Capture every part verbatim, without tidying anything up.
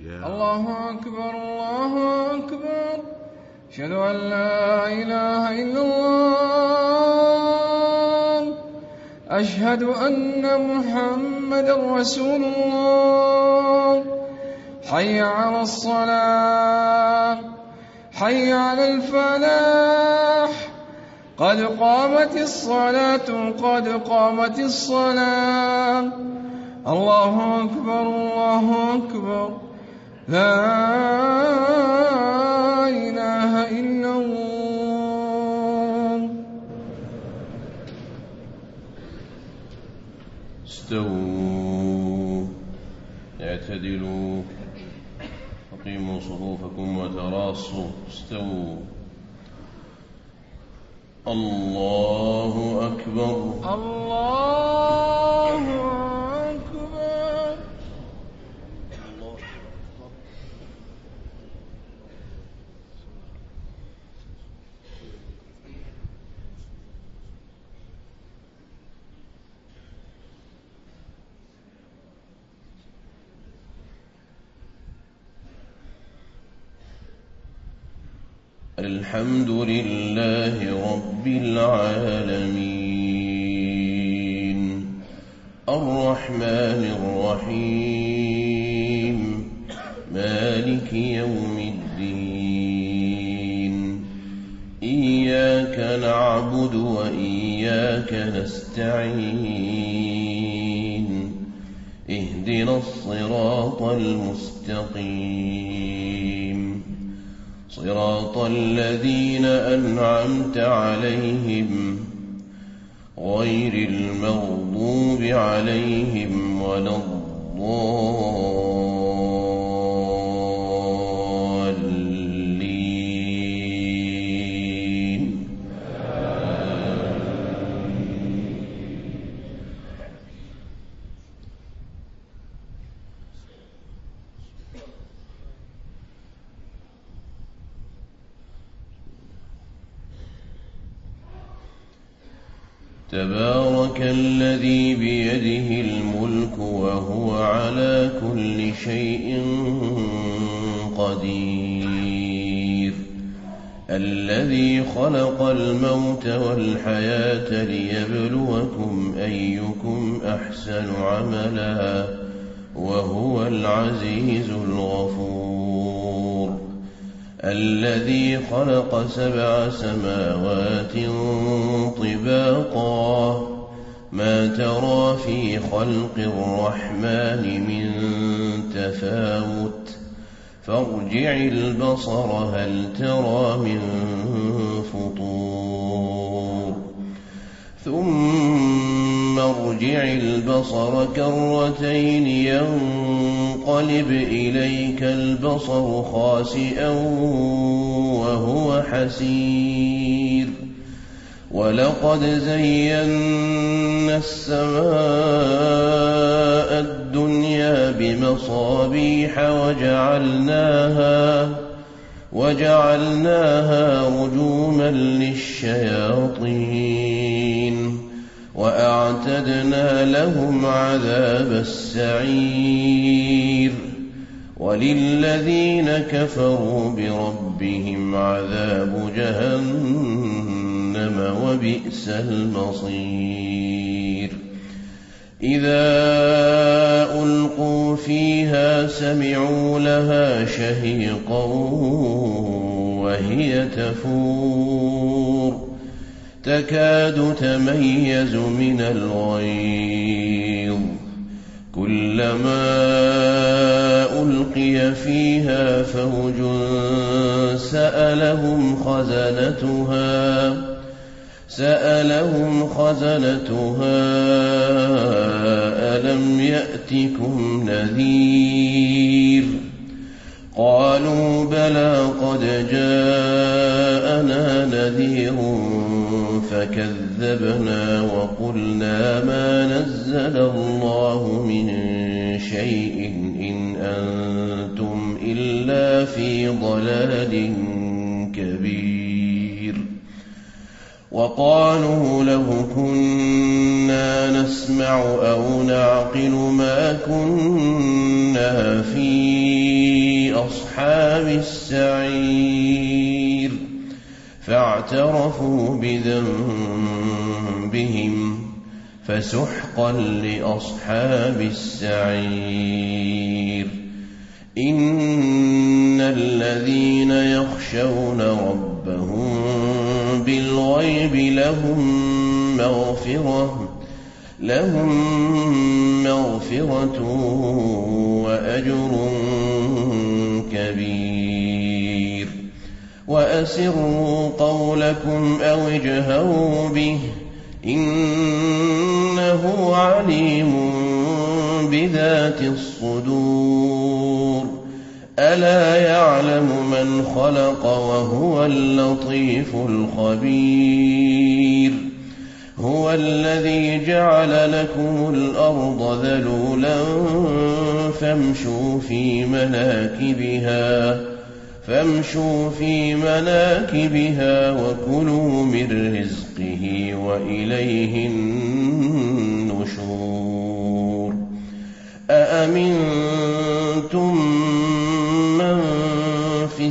الله أكبر الله أكبر أشهد أن لا إله إلا الله أشهد أن محمدا رسول الله حي على الصلاة حي على الفلاح قد قامت الصلاة قد قامت الصلاة الله أكبر الله أكبر لا إله إلا الله. استووا اعتدلوا أقيموا صفوفكم وتراصوا استووا. الله أكبر الله أكبر. الحمد لله رب العالمين الرحمن الرحيم مالك يوم الدين إياك نعبد وإياك نستعين اهدنا الصراط المستقيم صراط الذين أنعمت عليهم غير المغضوب عليهم ولا الضالين. تبارك الذي بيده الملك وهو على كل شيء قدير الذي خلق الموت والحياة ليبلوكم أيكم أحسن عملا وهو العزيز الغفور الذي خلق سبع سماوات طباقا ما ترى في خلق الرحمن من تفاوت فارجع البصر هل ترى من فطور ثم ارجع البصر كرتين ينقلب إليك البصر خاسئا وهو حسير ولقد زينا السماء الدنيا بمصابيح وجعلناها وجعلناها رجوما للشياطين وأعتدنا لهم عذاب السعير وللذين كفروا بربهم عذاب جهنم وبئس المصير إذا ألقوا فيها سمعوا لها شهيقا وهي تفور تكاد تميز من الغيظ كلما ألقي فيها فوج سألهم خزنتها سألهم خزنتها ألم يأتكم نذير قالوا بلى قد جاءنا نذير فكذبنا وقلنا ما نزل الله من شيء إن أنتم إلا في ضلال كبير وقالوا له كنا نسمع أو نعقل ما كنا في لأصحاب السعير فاعترفوا بذنبهم فسحقا لأصحاب السعير إن الذين يخشون ربهم بالغيب لهم مغفرة لهم مغفرة وأجر كبير وأسروا قولكم أو اجهروا به إنه عليم بذات الصدور ألا يعلم من خلق وهو اللطيف الخبير هو الذي جعل لكم الأرض ذلولا فامشوا في مناكبها فامشوا في مناكبها وكلوا من رزقه وإليه النشور أأمنتم من في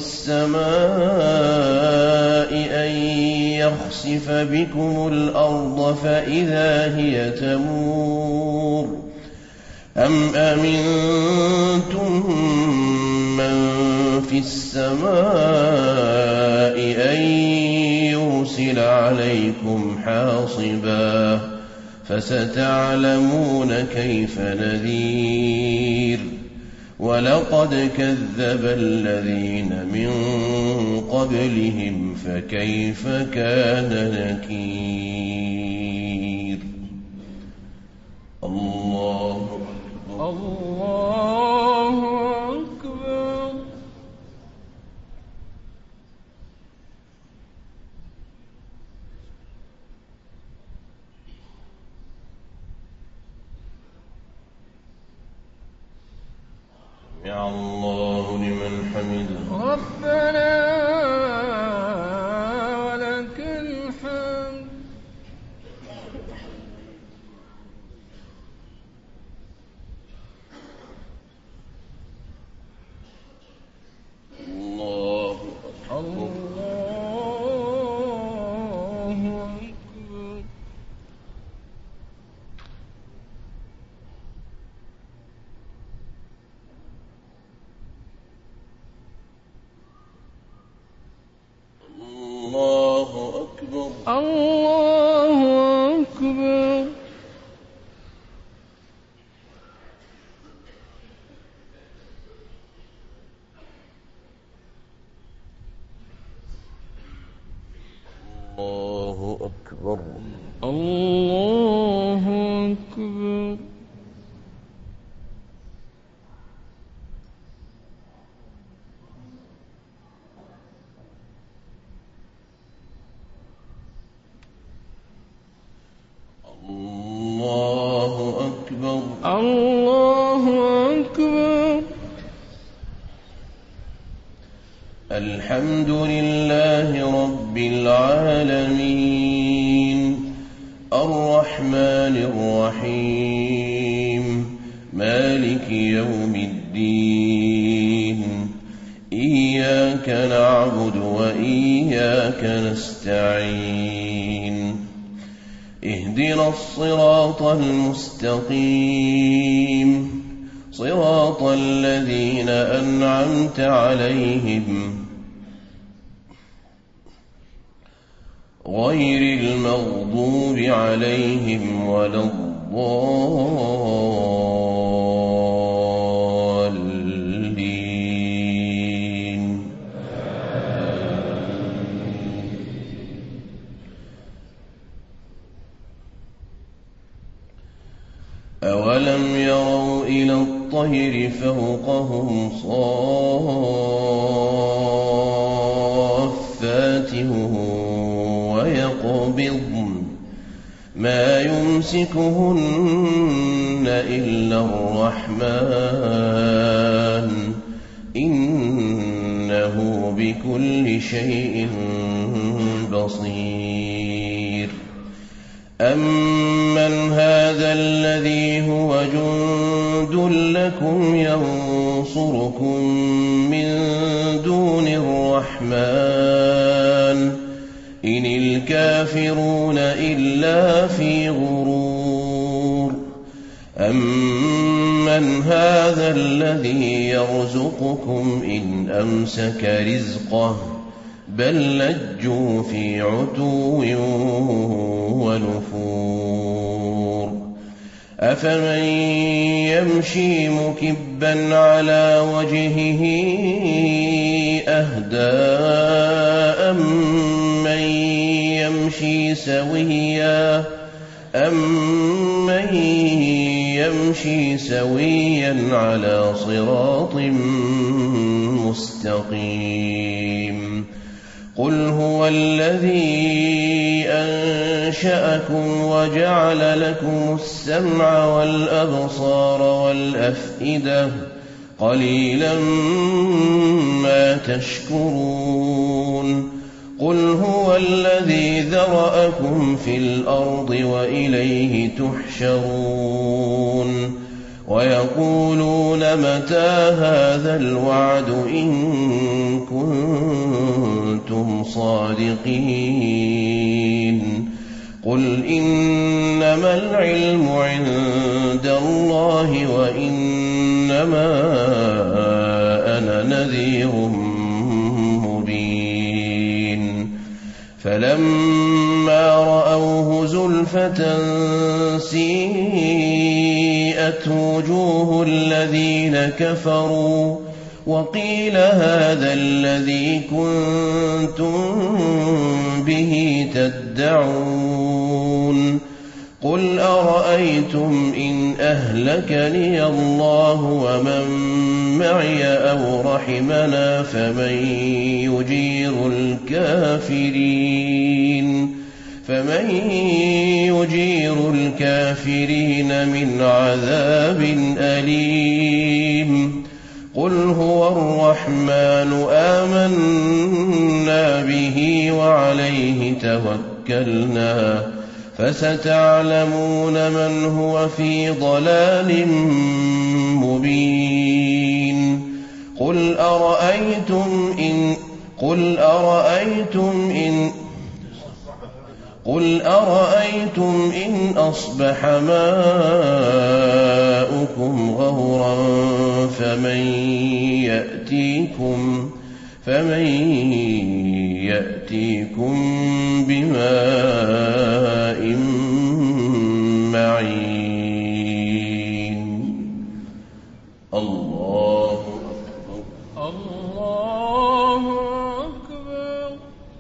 السماء أن يخسف بكم الأرض فإذا هي تمور أم أمنتم من في السماء أن يرسل عليكم حاصبا فستعلمون كيف نذير ولقد كذب الذين من قبلهم فكيف كان نكير الله الله أكبر يا الله لمن حمده ربنا ولك الحمد الله الله أكبر الله أكبر الله أكبر الله أكبر الله أكبر الله أكبر الحمد لله رب العالمين الرحمن الرحيم مالك يوم الدين إياك نعبد وإياك نستعين اهدنا الصراط المستقيم صراط الذين أنعمت عليهم غير المغضوب عليهم ولا الضالين أولم يروا إلى الطير فوقهم صافات ويقبضن ما يمسكهن إلا الرحمن إنه بكل شيء بصير أمن هذا الذي هو جند لكم ينصرون ينصركم من دون الرحمن إن الكافرون إلا في غرور أمن هذا الذي يرزقكم إن أمسك رزقه بل لجوا في عتو ونفور أفمن يمشي مكبا على وجهه أهدى أمن يمشي سويا أمن يمشي سويا على صراط مستقيم قل هو الذي أنشأكم وجعل لكم السمع والأبصار والأفئدة قليلا ما تشكرون قل هو الذي ذرأكم في الأرض وإليه تحشرون ويقولون متى هذا الوعد إن كنتم صادقين قل إنما العلم عند الله وإنما أنا نذير مبين فلما رأوه زلفة سيئت وجوه الذين كفروا وقيل هذا الذي كنتم به تدعون قل أرأيتم إن أهلكني الله ومن معي أو رحمنا فمن يجير الكافرين فمن يجير الكافرين من عذاب أليم قل هو الرحمن آمنا به وعليه توكلنا فستعلمون من هو في ضلال مبين قل أرأيتم إن قل أرأيتم إن قل أرأيتم إن أصبح ماؤكم غورا فمن يأتيكم فمن يأتيكم بماء معين الله أكبر الله أكبر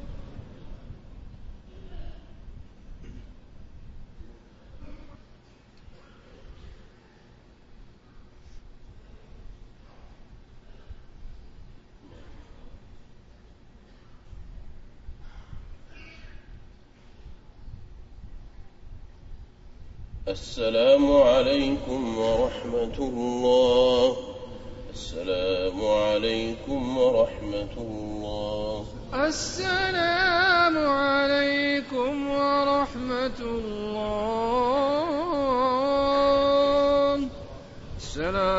السلام عليكم ورحمة الله السلام عليكم ورحمة الله السلام عليكم ورحمة الله السلام